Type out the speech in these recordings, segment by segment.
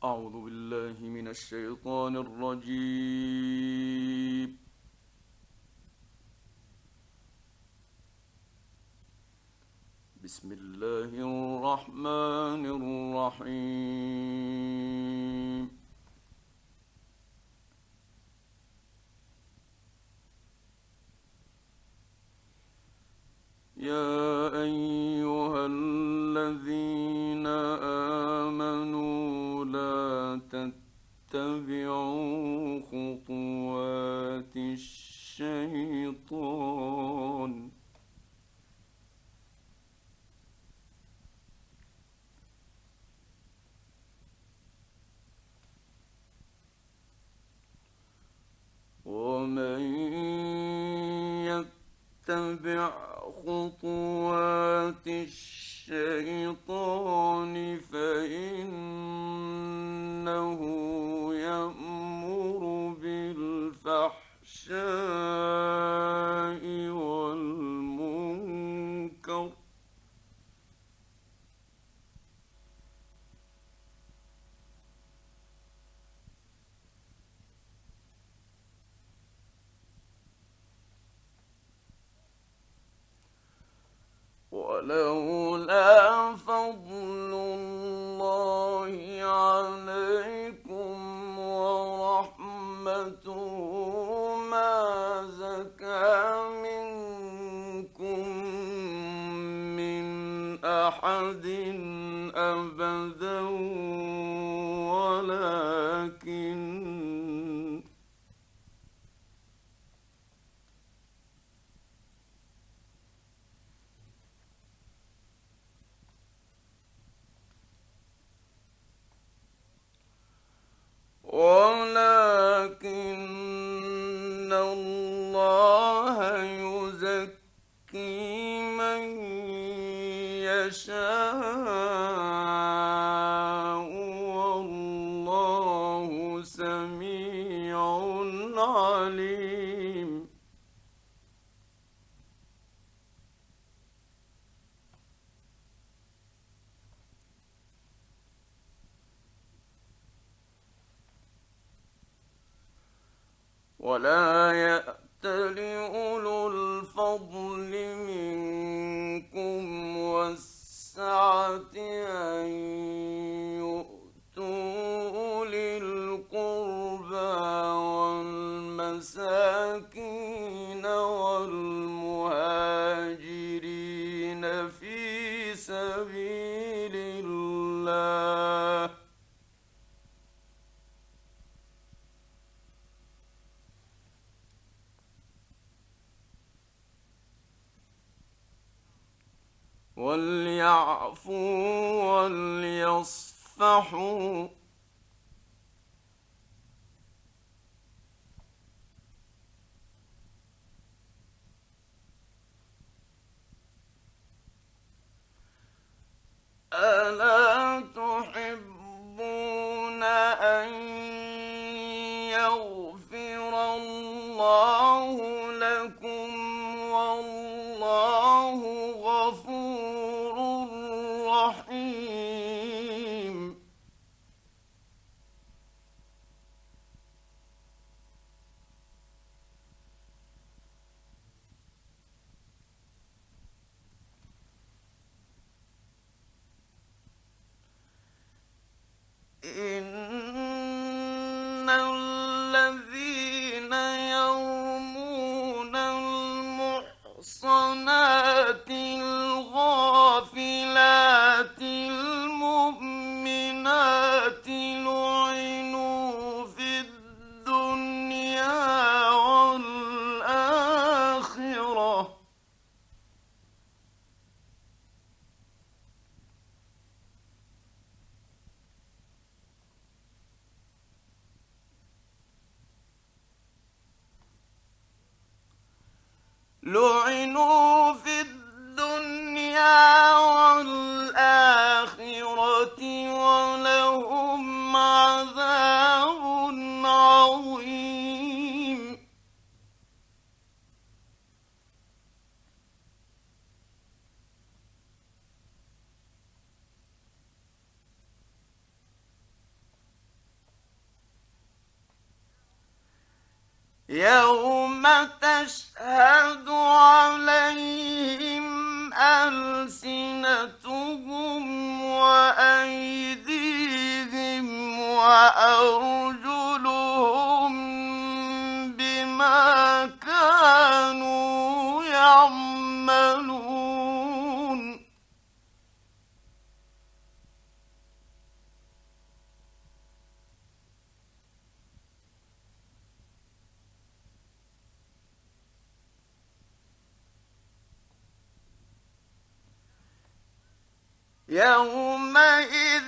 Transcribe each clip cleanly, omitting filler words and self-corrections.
أعوذ بالله من الشيطان الرجيم. بسم الله الرحمن الرحيم. يا أيها الذين آمنوا لا تتبعوا خطوات الشيطان ومن يتبع خطوات الشيطان فإنه يأمر بالفحشاء والمنكر ولولا فضل الله عليكم ورحمته ما زكى منكم من أحد أبدا ولكن الله يزكي من يشاء والله سميع عليم. ولا يأتل أولو الفضل منكم والسعة أن يؤتوا أولي القربى والمساكين والمهاجرين في سبيل الله وليعفوا وليصفحوا ألا تحبون أن يغفر الله لكم والله غفور رحيم. إن الذين يرمون المحصنات الغافلات المؤمنات لعنوا في الدنيا والآخرة ولهم عذاب عظيم. يوم تشهد عليهم ألسنتهم وأيديهم وأرجلهم بما كانوا يعملون. يومئذ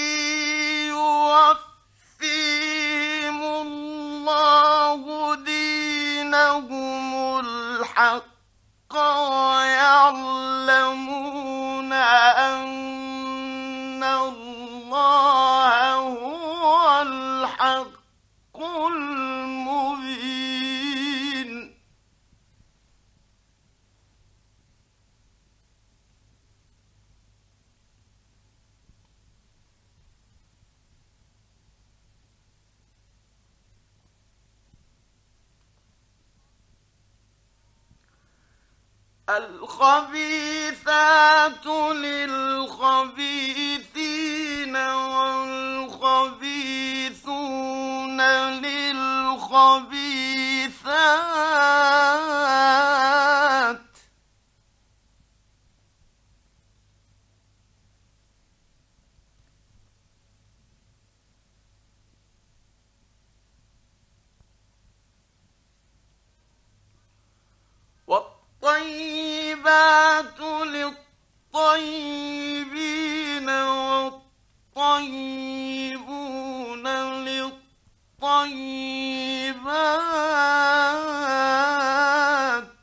يوفيهم الله دينهم الحق ويعلمون أن الله هو الحق المبين. الخبيثات للخبيثين والخبيثون للخبيثات والطيبات للطيبين والطيبون للطيبات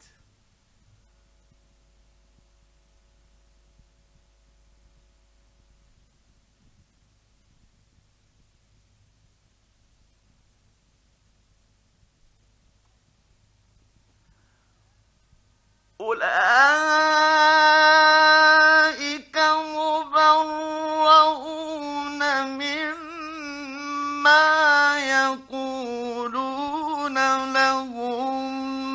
أولئك مبرؤون مما يقولون لهم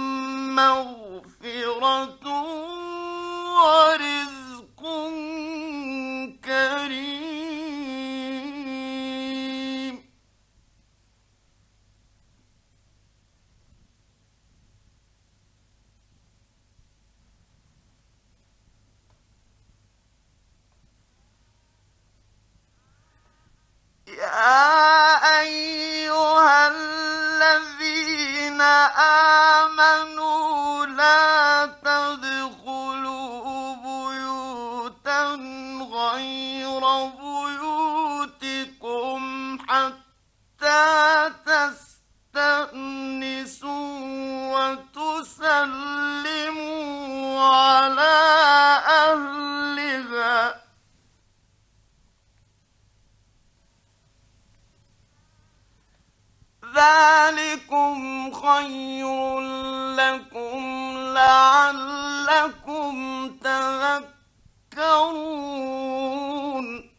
مغفرة ورزق كريم. يا أيها الذين آمنوا لا تدخلوا بيوتا غير بيوتكم حتى تستأنسوا وتسلموا على أهلها. ذلكم خير لكم لعلكم تذكرون.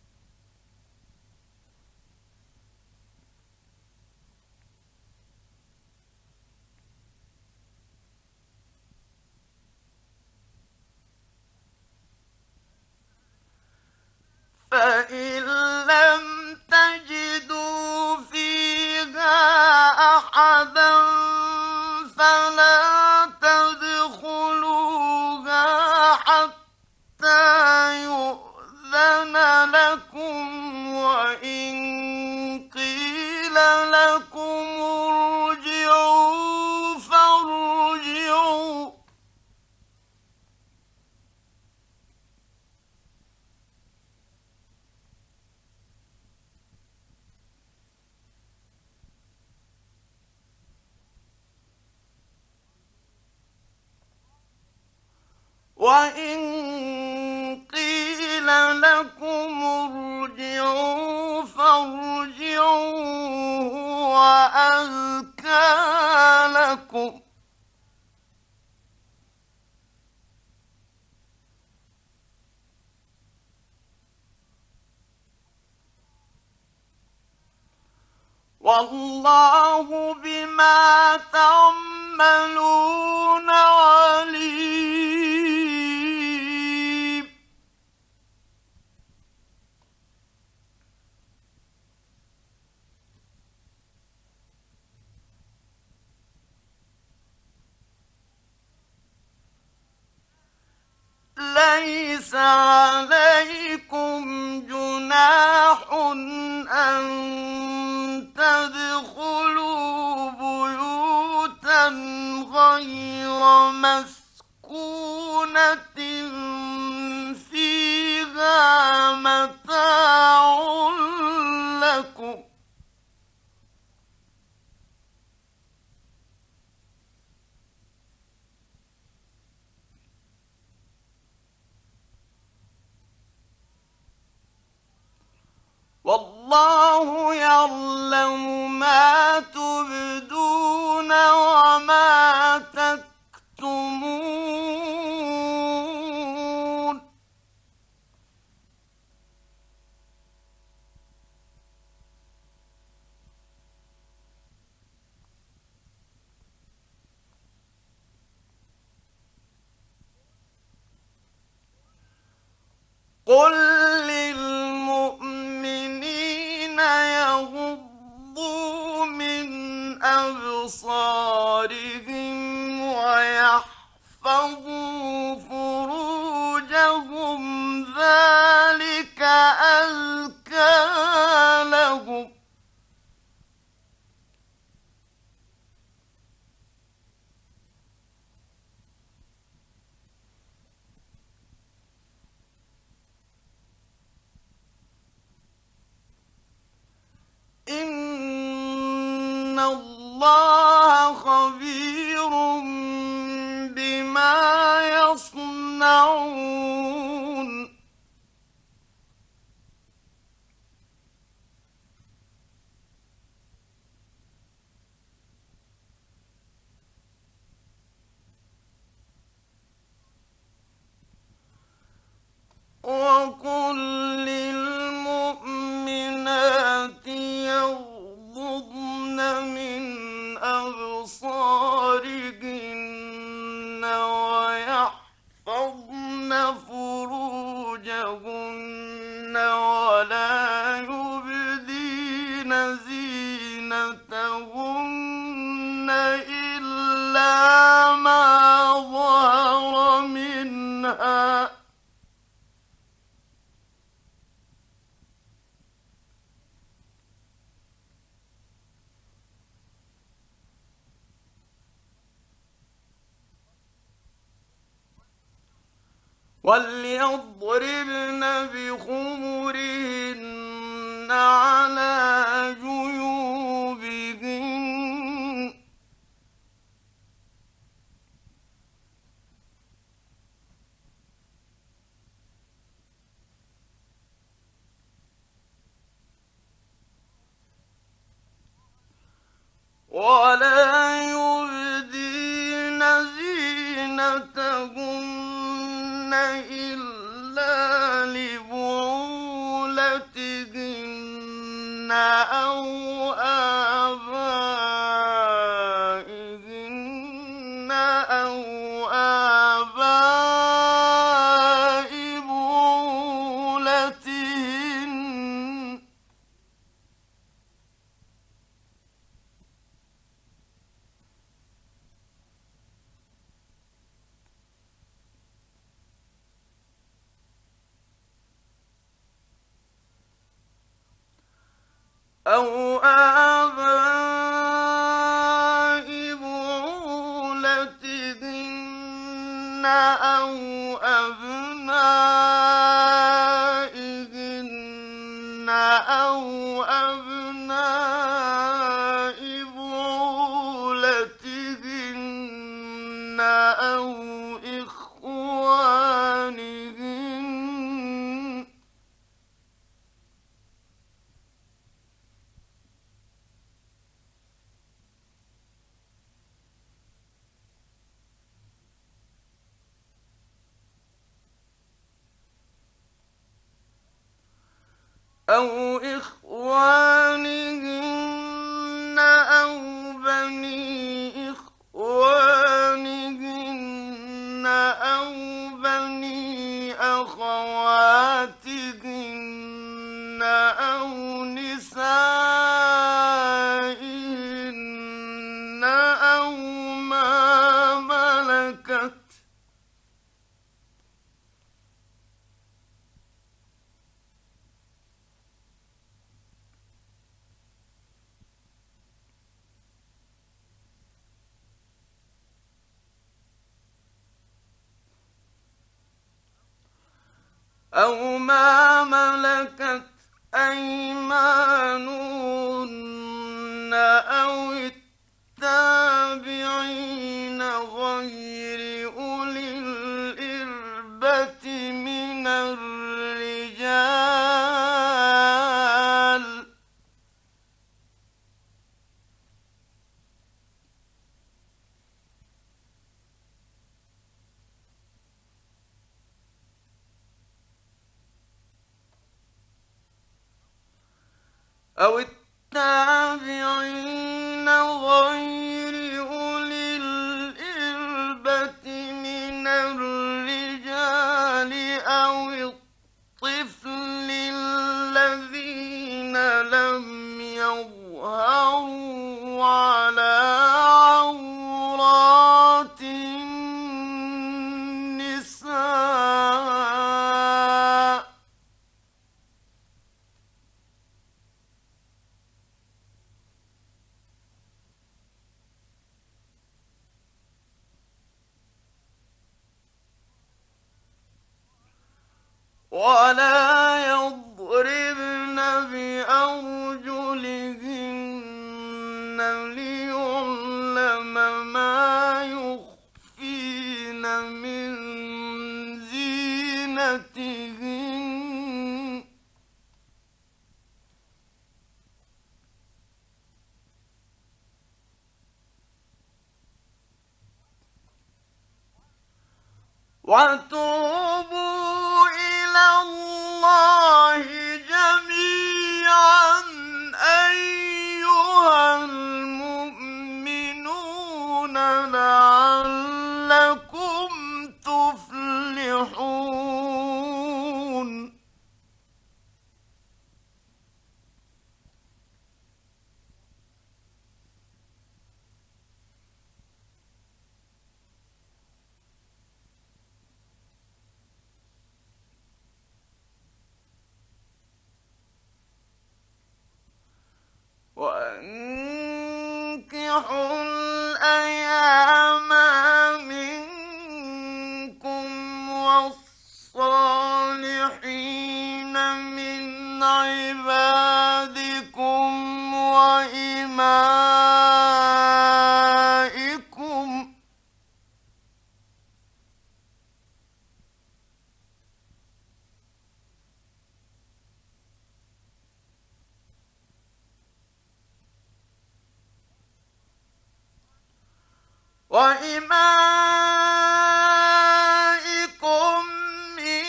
فإن لم تجدوا فيها أحدا فلا تدخلوها حتى يؤذن لكم، وإن قيل لكم ارجعوا فارجعوا. وإن قيل لكم ارجعوا فارجعوا وأزكى لكم. والله بما تعملون عليم. ليس عليكم جناح أن تدخلوا بيوتا غير مسكونة فيها متاع لكم. والله يعلم ما تبدون وما تكتمون. قل للمؤمنين يغضوا من أبصارهم ويحفظوا فروجهم ذلك أزكى لهم. إن الله خبير بما يصنعون. وقل للمؤمنات يغضضن من أبصارهن ويحفظن فروجهن ولا يبدين زينتهن إلا ما ظهر منها. وليضربن بخمرهن على جيوبهن. ولا يبدين زينتهن إلا لبعولتهن أو آبائهن أو آباء بعولتهن أو آباء بعولتهن أو أبنائهن أو أبناء بعولتهن أو إخوانهن أو إخوانهن أو ما ملكت أيمانهن أو التابعين غير أولي الإربة من الرجال أو التابعين غير أولي الإربة من الرجال أو الطفل الذين لم يظهروا على عورات النساء ولا يضربن بأرجلهن ليعلم ما يخفين من زينتهن وتوبوا إلى الله جميعا أيها المؤمنون لعلكم تفلحون وأنكحوا الأيام منكم والصالحين من عبادكم وإمائكم إن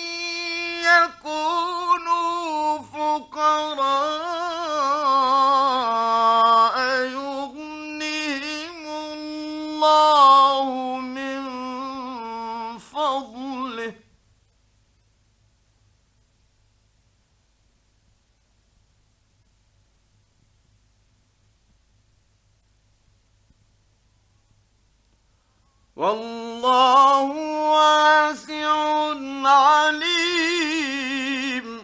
يكونوا فقراء يغنهم الله من فضله والله واسع عليم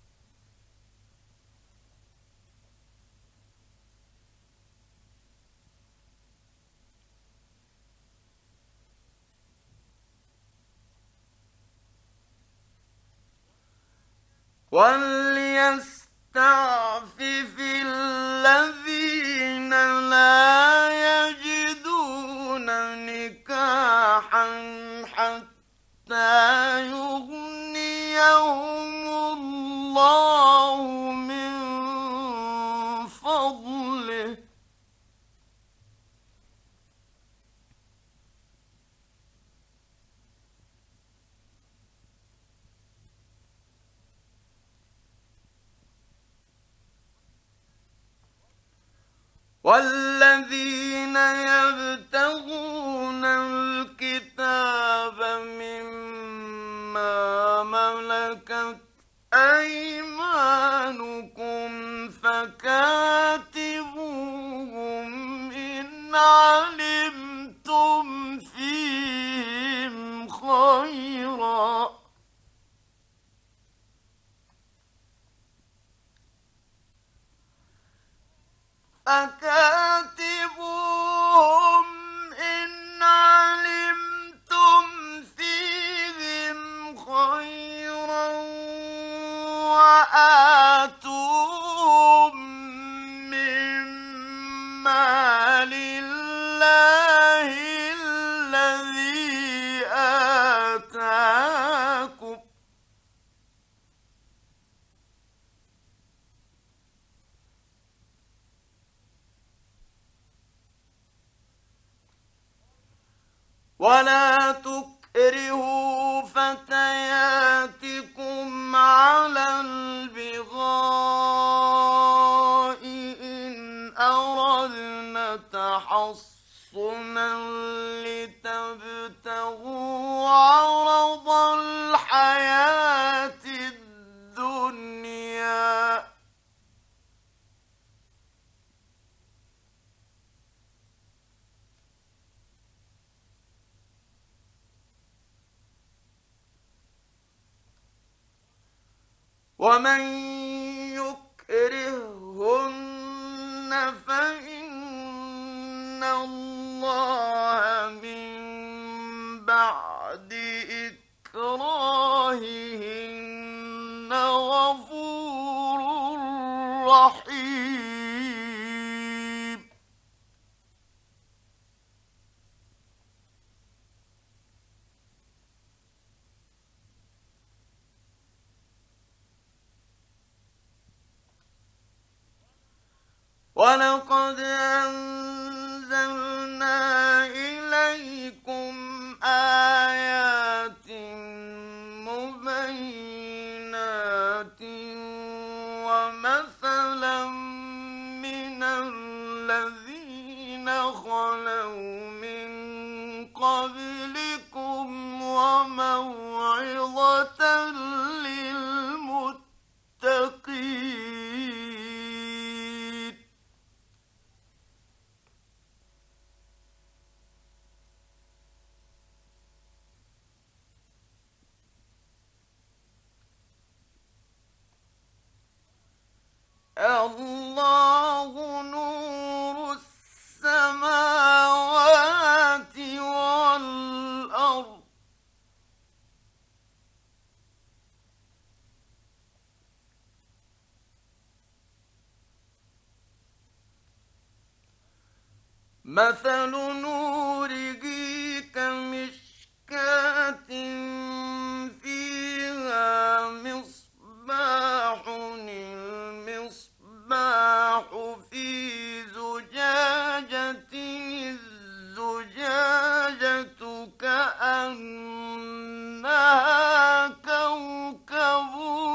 وليستعفف الذين لا يجدون نكاحا حتى يغنيهم الله من فضله والذين يبتغون الكتاب مما ملكت أيمانكم فكاتبوهم إن علمتم فيهم خيرا فكاتبوهم إن علمتم فيهم خيرا ولا تكرهوا فتياتكم على البغاء إن أردنا تحصنا لتبتغوا عرض الحياة الدنيا. ومن يكرههن فإن الله من بعد إكراههن غفور رحيم. ولقد أنزلنا إليكم آيات مبينات ومثلا من الذين خلوا من قبلكم وموعظة للمتقين. الله نور السماوات والأرض. مثل نوره كمشكاة فيها مصباح، المصباح في زجاجة، الزجاجة كأنها كوكب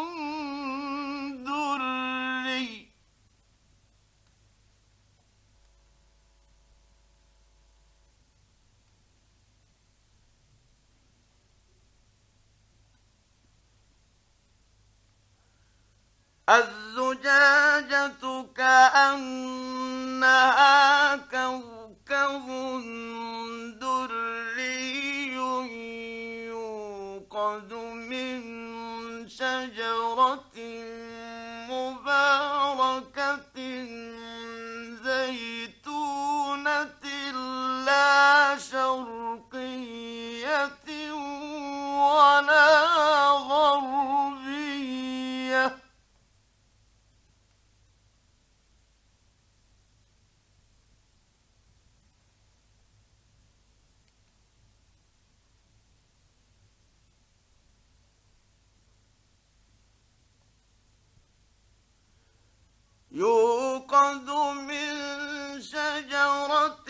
دري. الزجاجة كأنها كوكب دري يوقد من شجرة مباركة زيتونة لا شرقية ولا غربية. يوقد من شجرة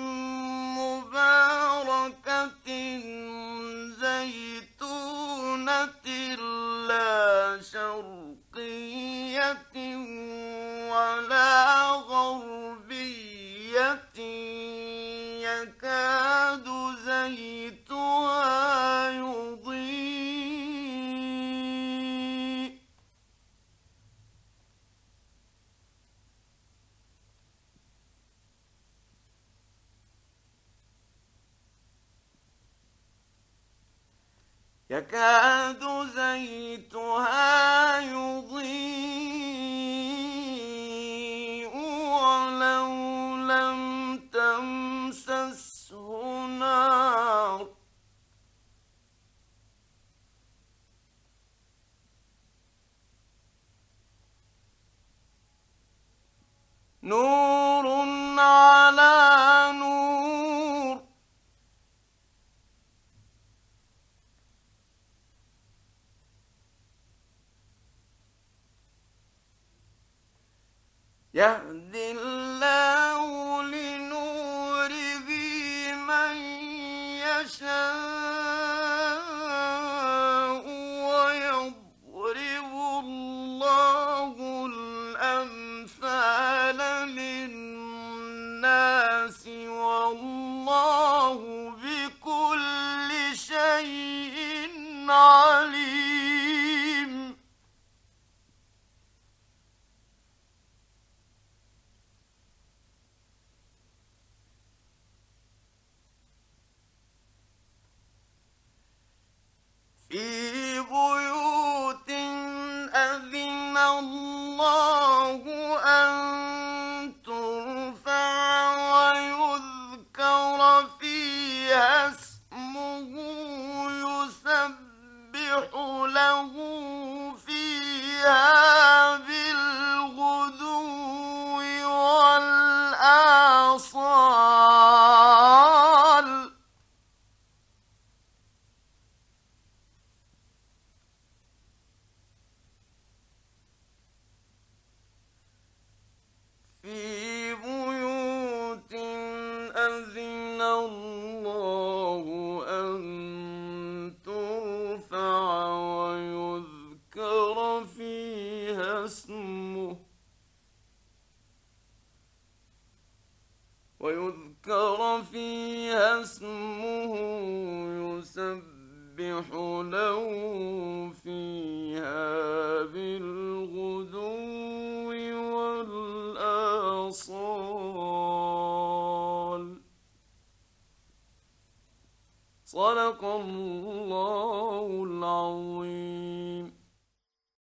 مباركة زيتونة لا شرقية ولا غربية يكاد زيتها يضيء ولو لم تمسسه نار. نور على نور. يهدي الله لنوره من يشاء وصال في بيوت أذن الله أن ترفع ويذكر فيها اسمه يسبح له فيها بالغدو والآصال. صدق الله